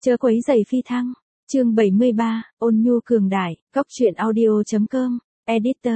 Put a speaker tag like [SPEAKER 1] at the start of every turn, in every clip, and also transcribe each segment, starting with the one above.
[SPEAKER 1] Chớ quấy rầy phi thăng. Chương 73, ôn nhu cường đại, góc truyện audio.com, editor,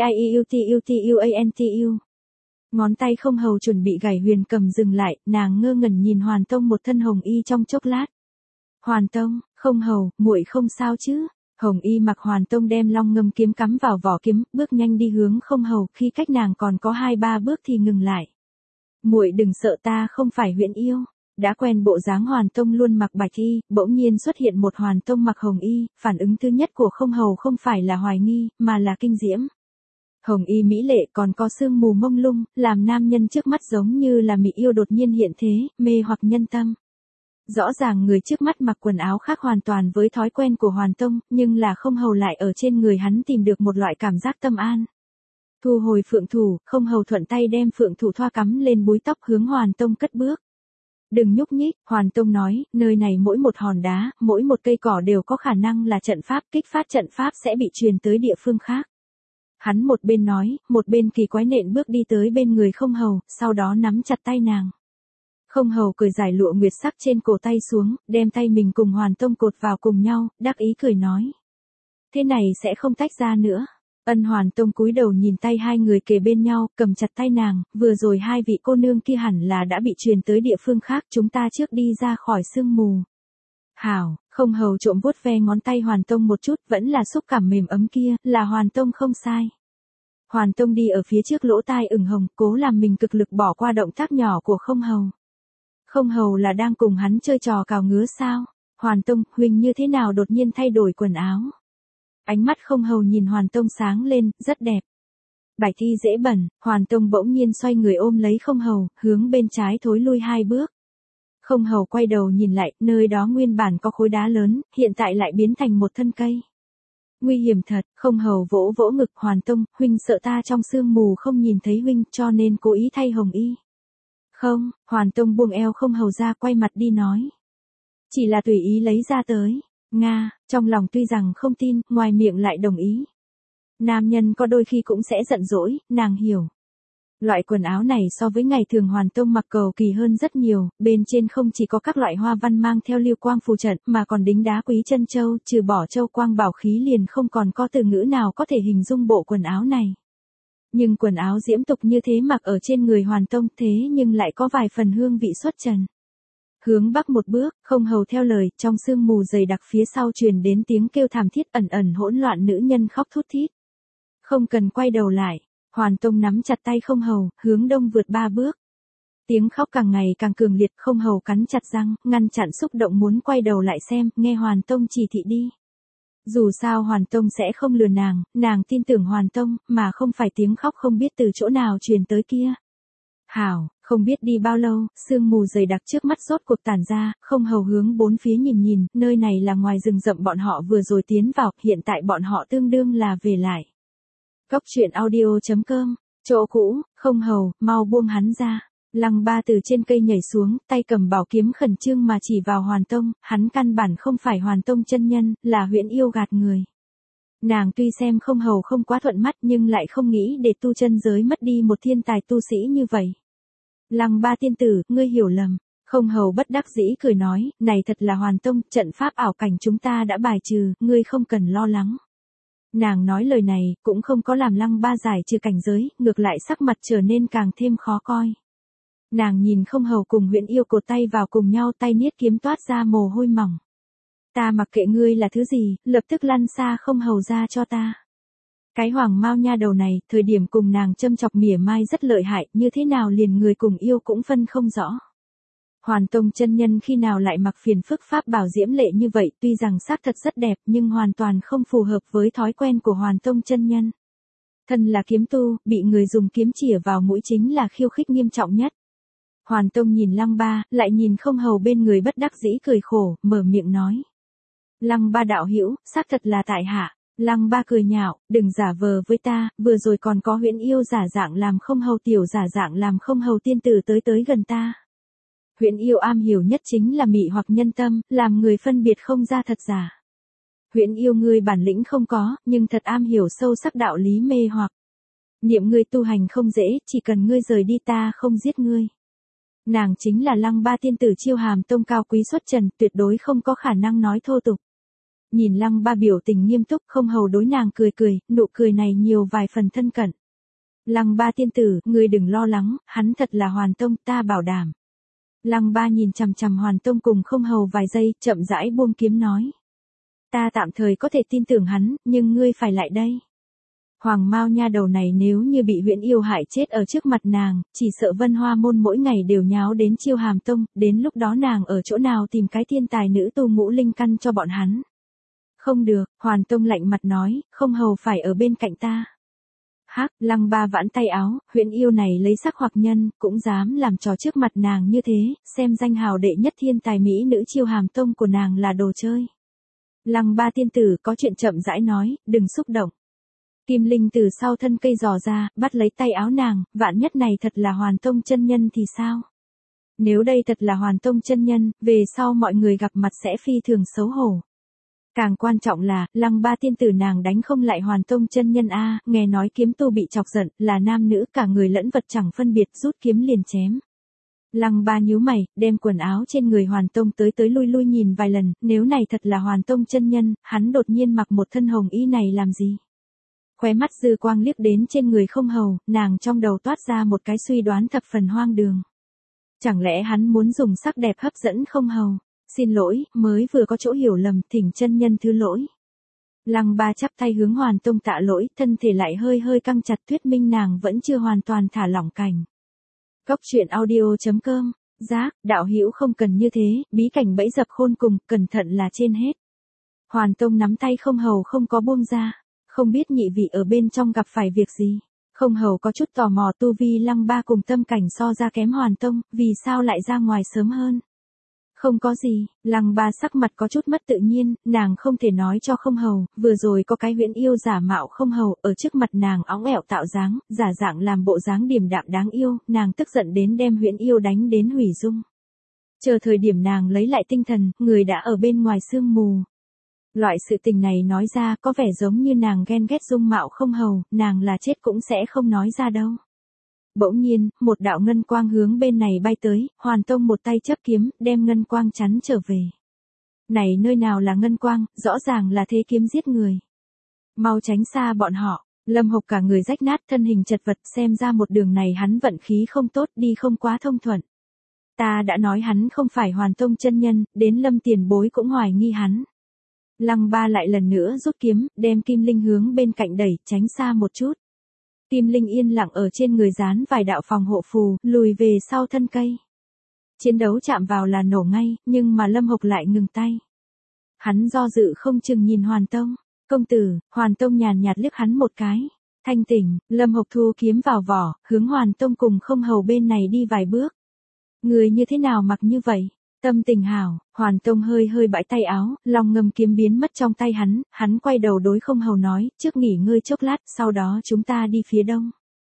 [SPEAKER 1] TIEUTUTUANTU. Ngón tay không hầu chuẩn bị gảy Huyền Cầm dừng lại, nàng ngơ ngẩn nhìn Hoàn Tông một thân hồng y trong chốc lát. Hoàn Tông, không hầu, muội không sao chứ? Hồng y mặc Hoàn Tông đem long ngâm kiếm cắm vào vỏ kiếm, bước nhanh đi hướng không hầu, khi cách nàng còn có 2-3 bước thì ngừng lại. Muội đừng sợ, ta không phải Huyễn yêu. Đã quen bộ dáng Hoàn Tông luôn mặc bạch y, bỗng nhiên xuất hiện một Hoàn Tông mặc hồng y, phản ứng thứ nhất của không hầu không phải là hoài nghi, mà là kinh diễm. Hồng y mỹ lệ còn có sương mù mông lung, làm nam nhân trước mắt giống như là mỹ yêu đột nhiên hiện thế, mê hoặc nhân tâm. Rõ ràng người trước mắt mặc quần áo khác hoàn toàn với thói quen của Hoàn Tông, nhưng là không hầu lại ở trên người hắn tìm được một loại cảm giác tâm an. Thu hồi phượng thủ, không hầu thuận tay đem phượng thủ thoa cắm lên búi tóc hướng Hoàn Tông cất bước. Đừng nhúc nhích, Hoàn Tông nói, nơi này mỗi một hòn đá, mỗi một cây cỏ đều có khả năng là trận pháp, kích phát trận pháp sẽ bị truyền tới địa phương khác. Hắn một bên nói, một bên kỳ quái nện bước đi tới bên người không hầu, sau đó nắm chặt tay nàng. Không hầu cởi giải lụa nguyệt sắc trên cổ tay xuống, đem tay mình cùng Hoàn Tông cột vào cùng nhau, đắc ý cười nói. Thế này sẽ không tách ra nữa. Ân Hoàn Tông cúi đầu nhìn tay hai người kề bên nhau, cầm chặt tay nàng, vừa rồi hai vị cô nương kia hẳn là đã bị truyền tới địa phương khác, chúng ta trước đi ra khỏi sương mù. Hảo, không hầu trộm vuốt ve ngón tay Hoàn Tông một chút, vẫn là xúc cảm mềm ấm kia, là Hoàn Tông không sai. Hoàn Tông đi ở phía trước lỗ tai ửng hồng, cố làm mình cực lực bỏ qua động tác nhỏ của không hầu. Không hầu là đang cùng hắn chơi trò cào ngứa sao? Hoàn Tông, huynh như thế nào đột nhiên thay đổi quần áo? Ánh mắt không hầu nhìn Hoàn Tông sáng lên, rất đẹp. Bạch y dễ bẩn, Hoàn Tông bỗng nhiên xoay người ôm lấy không hầu, hướng bên trái thối lui 2 bước. Không hầu quay đầu nhìn lại, nơi đó nguyên bản có khối đá lớn, hiện tại lại biến thành một thân cây. Nguy hiểm thật, không hầu vỗ vỗ ngực Hoàn Tông, huynh sợ ta trong sương mù không nhìn thấy huynh cho nên cố ý thay hồng y. Không, Hoàn Tông buông eo không hầu ra quay mặt đi nói. Chỉ là tùy ý lấy ra tới. Nga, trong lòng tuy rằng không tin, ngoài miệng lại đồng ý. Nam nhân có đôi khi cũng sẽ giận dỗi, nàng hiểu. Loại quần áo này so với ngày thường Hoàn Tông mặc cầu kỳ hơn rất nhiều, bên trên không chỉ có các loại hoa văn mang theo lưu quang phù trận, mà còn đính đá quý chân châu, trừ bỏ châu quang bảo khí liền không còn có từ ngữ nào có thể hình dung bộ quần áo này. Nhưng quần áo diễm tục như thế mặc ở trên người Hoàn Tông thế nhưng lại có vài phần hương vị xuất trần. Hướng bắc một bước, không hầu theo lời, trong sương mù dày đặc phía sau truyền đến tiếng kêu thảm thiết ẩn ẩn hỗn loạn nữ nhân khóc thút thít. Không cần quay đầu lại, Hoàn Tông nắm chặt tay không hầu, hướng đông vượt 3 bước. Tiếng khóc càng ngày càng cường liệt, không hầu cắn chặt răng, ngăn chặn xúc động muốn quay đầu lại xem, nghe Hoàn Tông chỉ thị đi. Dù sao Hoàn Tông sẽ không lừa nàng tin tưởng Hoàn Tông, mà không phải tiếng khóc không biết từ chỗ nào truyền tới kia. Hảo, không biết đi bao lâu, sương mù dày đặc trước mắt rốt cuộc tản ra, không hầu hướng bốn phía nhìn, nơi này là ngoài rừng rậm bọn họ vừa rồi tiến vào, hiện tại bọn họ tương đương là về lại. Góc truyện audio.com, chỗ cũ, không hầu, mau buông hắn ra. Lăng Ba từ trên cây nhảy xuống, tay cầm bảo kiếm khẩn trương mà chỉ vào Hoàn Tông, hắn căn bản không phải Hoàn Tông chân nhân, là huyễn yêu gạt người. Nàng tuy xem không hầu không quá thuận mắt nhưng lại không nghĩ để tu chân giới mất đi một thiên tài tu sĩ như vậy. Lăng Ba tiên tử, ngươi hiểu lầm. Không hầu bất đắc dĩ cười nói, này thật là Hoàn Tông, trận pháp ảo cảnh chúng ta đã bài trừ, ngươi không cần lo lắng. Nàng nói lời này, cũng không có làm Lăng Ba giải trừ cảnh giới, ngược lại sắc mặt trở nên càng thêm khó coi. Nàng nhìn không hầu cùng huyễn yêu cột tay vào cùng nhau, tay niết kiếm toát ra mồ hôi mỏng. Ta mặc kệ ngươi là thứ gì, lập tức lăn xa không hầu ra cho ta. Cái hoàng mao nha đầu này, thời điểm cùng nàng châm chọc mỉa mai rất lợi hại, như thế nào liền người cùng yêu cũng phân không rõ. Hoàn Tông chân nhân khi nào lại mặc phiền phức pháp bảo diễm lệ như vậy, tuy rằng xác thật rất đẹp nhưng hoàn toàn không phù hợp với thói quen của Hoàn Tông chân nhân. Thân là kiếm tu, bị người dùng kiếm chĩa vào mũi chính là khiêu khích nghiêm trọng nhất. Hoàn Tông nhìn Lăng Ba, lại nhìn không hầu bên người bất đắc dĩ cười khổ, mở miệng nói. Lăng Ba đạo hữu, xác thật là tại hạ. Lăng Ba cười nhạo, đừng giả vờ với ta, vừa rồi còn có huyễn yêu giả dạng làm không hầu tiểu giả dạng làm không hầu tiên tử tới gần ta. Huyễn yêu am hiểu nhất chính là mị hoặc nhân tâm, làm người phân biệt không ra thật giả. Huyễn yêu ngươi bản lĩnh không có, nhưng thật am hiểu sâu sắc đạo lý mê hoặc. Niệm ngươi tu hành không dễ, chỉ cần ngươi rời đi ta không giết ngươi. Nàng chính là Lăng Ba tiên tử Chiêu Hàm Tông cao quý xuất trần, tuyệt đối không có khả năng nói thô tục. Nhìn Lăng Ba biểu tình nghiêm túc, Không Hầu đối nàng cười cười, nụ cười này nhiều vài phần thân cận. Lăng Ba tiên tử, ngươi đừng lo lắng, hắn thật là Hoàn Tông, ta bảo đảm. Lăng Ba nhìn chằm chằm Hoàn Tông cùng Không Hầu vài giây, chậm rãi buông kiếm nói. Ta tạm thời có thể tin tưởng hắn, nhưng ngươi phải lại đây. Hoàng Mao nha đầu này nếu như bị Huyễn Yêu hại chết ở trước mặt nàng, chỉ sợ Vân Hoa môn mỗi ngày đều nháo đến Chiêu Hàm Tông, đến lúc đó nàng ở chỗ nào tìm cái thiên tài nữ tu ngũ linh căn cho bọn hắn. Không được, Hoàn Tông lạnh mặt nói, Không Hầu phải ở bên cạnh ta. Hắc, Lăng Ba vãn tay áo, Huyễn Yêu này lấy sắc hoặc nhân, cũng dám làm trò trước mặt nàng như thế, xem danh hào đệ nhất thiên tài mỹ nữ Chiêu Hàm Tông của nàng là đồ chơi. Lăng Ba tiên tử có chuyện chậm rãi nói, đừng xúc động. Kim Linh từ sau thân cây dò ra, bắt lấy tay áo nàng, vạn nhất này thật là Hoàn Tông chân nhân thì sao? Nếu đây thật là Hoàn Tông chân nhân, về sau mọi người gặp mặt sẽ phi thường xấu hổ. Càng quan trọng là, Lăng Ba tiên tử nàng đánh không lại Hoàn Tông chân nhân a, nghe nói kiếm tu bị chọc giận, là nam nữ cả người lẫn vật chẳng phân biệt, rút kiếm liền chém. Lăng Ba nhíu mày, đem quần áo trên người Hoàn Tông tới lui lui nhìn vài lần, nếu này thật là Hoàn Tông chân nhân, hắn đột nhiên mặc một thân hồng y này làm gì? Khóe mắt dư quang liếc đến trên người Không Hầu, nàng trong đầu toát ra một cái suy đoán thập phần hoang đường. Chẳng lẽ hắn muốn dùng sắc đẹp hấp dẫn Không Hầu? Xin lỗi, mới vừa có chỗ hiểu lầm, thỉnh chân nhân thứ lỗi. Lăng Ba chắp tay hướng Hoàn Tông tạ lỗi, thân thể lại hơi hơi căng chặt, thuyết minh nàng vẫn chưa hoàn toàn thả lỏng cảnh. Góc truyện audio.com, giác, đạo hữu không cần như thế, bí cảnh bẫy dập khôn cùng, cẩn thận là trên hết. Hoàn Tông nắm tay Không Hầu không có buông ra, không biết nhị vị ở bên trong gặp phải việc gì. Không Hầu có chút tò mò, tu vi Lăng Ba cùng tâm cảnh so ra kém Hoàn Tông, vì sao lại ra ngoài sớm hơn. Không có gì, Lăng Ba sắc mặt có chút mất tự nhiên, nàng không thể nói cho Không Hầu, vừa rồi có cái Huyễn Yêu giả mạo Không Hầu, ở trước mặt nàng óng ẻo tạo dáng, giả dạng làm bộ dáng điềm đạm đáng yêu, nàng tức giận đến đem Huyễn Yêu đánh đến hủy dung. Chờ thời điểm nàng lấy lại tinh thần, người đã ở bên ngoài sương mù. Loại sự tình này nói ra có vẻ giống như nàng ghen ghét dung mạo Không Hầu, nàng là chết cũng sẽ không nói ra đâu. Bỗng nhiên, một đạo ngân quang hướng bên này bay tới, Hoàn Tông một tay chấp kiếm, đem ngân quang chắn trở về. Này nơi nào là ngân quang, rõ ràng là thế kiếm giết người. Mau tránh xa bọn họ, Lâm Hộc cả người rách nát, thân hình chật vật, xem ra một đường này hắn vận khí không tốt, đi không quá thông thuận. Ta đã nói hắn không phải Hoàn Tông chân nhân, đến Lâm tiền bối cũng hoài nghi hắn. Lăng Ba lại lần nữa rút kiếm, đem Kim Linh hướng bên cạnh đẩy, tránh xa một chút. Kim Linh yên lặng ở trên người dán vài đạo phòng hộ phù, lùi về sau thân cây. Chiến đấu chạm vào là nổ ngay, nhưng mà Lâm Hộc lại ngừng tay. Hắn do dự không chừng nhìn Hoàn Tông. Công tử, Hoàn Tông nhàn nhạt liếc hắn một cái. Thanh tỉnh, Lâm Hộc thu kiếm vào vỏ, hướng Hoàn Tông cùng Không Hầu bên này đi vài bước. Người như thế nào mặc như vậy? Tâm tình hảo, Hoàn Tông hơi hơi bãi tay áo, long ngâm kiếm biến mất trong tay hắn quay đầu đối Không Hầu nói, trước nghỉ ngơi chốc lát, sau đó chúng ta đi phía đông.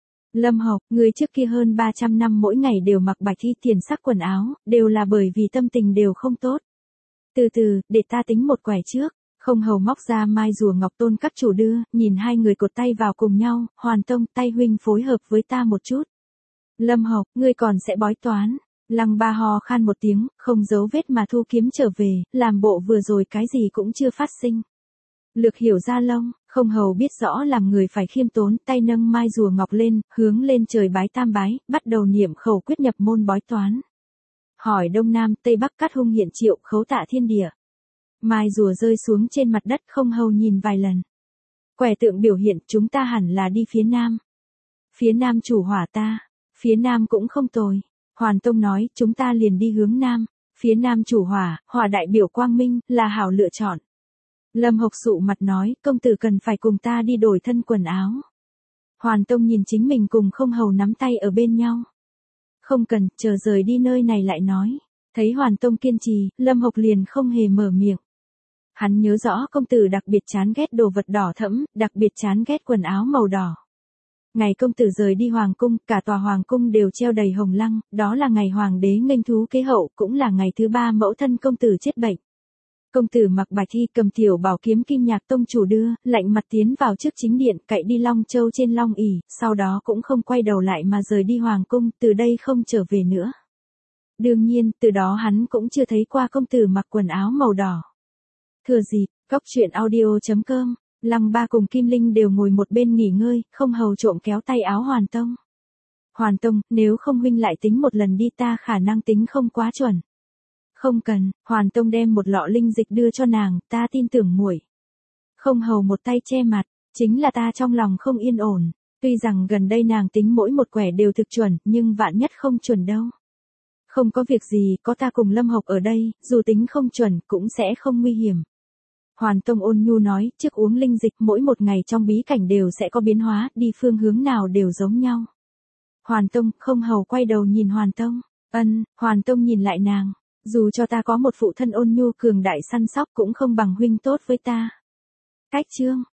[SPEAKER 1] Lâm Hộc, người trước kia hơn 300 năm mỗi ngày đều mặc bạch thi tiền sắc quần áo, đều là bởi vì tâm tình đều không tốt. Từ từ, để ta tính một quẻ trước. Không Hầu móc ra mai rùa ngọc tôn các chủ đưa, nhìn hai người cột tay vào cùng nhau, Hoàn Tông, tay huynh phối hợp với ta một chút. Lâm Hộc, ngươi còn sẽ bói toán. Lăng Ba ho khan một tiếng, không giấu vết mà thu kiếm trở về, làm bộ vừa rồi cái gì cũng chưa phát sinh. Lược Hiểu ra lông, Không Hầu biết rõ làm người phải khiêm tốn, tay nâng mai rùa ngọc lên, hướng lên trời bái tam bái, bắt đầu niệm khẩu quyết nhập môn bói toán. Hỏi đông nam tây bắc cát hung hiện triệu, khấu tạ thiên địa. Mai rùa rơi xuống trên mặt đất, Không Hầu nhìn vài lần. Quẻ tượng biểu hiện chúng ta hẳn là đi phía nam. Phía nam chủ hỏa ta, phía nam cũng không tồi. Hoàn Tông nói, chúng ta liền đi hướng nam, phía nam chủ hỏa, hỏa đại biểu quang minh, là hảo lựa chọn. Lâm Hộc sụ mặt nói, công tử cần phải cùng ta đi đổi thân quần áo. Hoàn Tông nhìn chính mình cùng Không Hầu nắm tay ở bên nhau. Không cần, chờ rời đi nơi này lại nói. Thấy Hoàn Tông kiên trì, Lâm Hộc liền không hề mở miệng. Hắn nhớ rõ công tử đặc biệt chán ghét đồ vật đỏ thẫm, đặc biệt chán ghét quần áo màu đỏ. Ngày công tử rời đi hoàng cung, cả tòa hoàng cung đều treo đầy hồng lăng, đó là ngày hoàng đế nghênh thú kế hậu, cũng là ngày thứ 3 mẫu thân công tử chết bệnh. Công tử mặc bạch thi cầm tiểu bảo kiếm Kim Nhạc tông chủ đưa, lạnh mặt tiến vào trước chính điện, cậy đi Long Châu trên Long ỷ, sau đó cũng không quay đầu lại mà rời đi hoàng cung, từ đây không trở về nữa. Đương nhiên, từ đó hắn cũng chưa thấy qua công tử mặc quần áo màu đỏ. Thừa dịp, góc chuyện audio.com, Lăng Ba cùng Kim Linh đều ngồi một bên nghỉ ngơi, không hầu trộm kéo tay áo Hoàn Tông. Hoàn Tông, nếu không huynh lại tính một lần đi, ta khả năng tính không quá chuẩn. Không cần, Hoàn Tông đem một lọ linh dịch đưa cho nàng, ta tin tưởng muội. Không hầu một tay che mặt, chính là ta trong lòng không yên ổn. Tuy rằng gần đây nàng tính mỗi một quẻ đều thực chuẩn, nhưng vạn nhất không chuẩn đâu. Không có việc gì, có ta cùng Lâm Hộc ở đây, dù tính không chuẩn cũng sẽ không nguy hiểm. Hoàn Tông ôn nhu nói, trước uống linh dịch mỗi một ngày trong bí cảnh đều sẽ có biến hóa, đi phương hướng nào đều giống nhau. Hoàn Tông, không hầu quay đầu nhìn Hoàn Tông. Hoàn Tông nhìn lại nàng. Dù cho ta có một phụ thân ôn nhu cường đại săn sóc cũng không bằng huynh tốt với ta. Cách chương.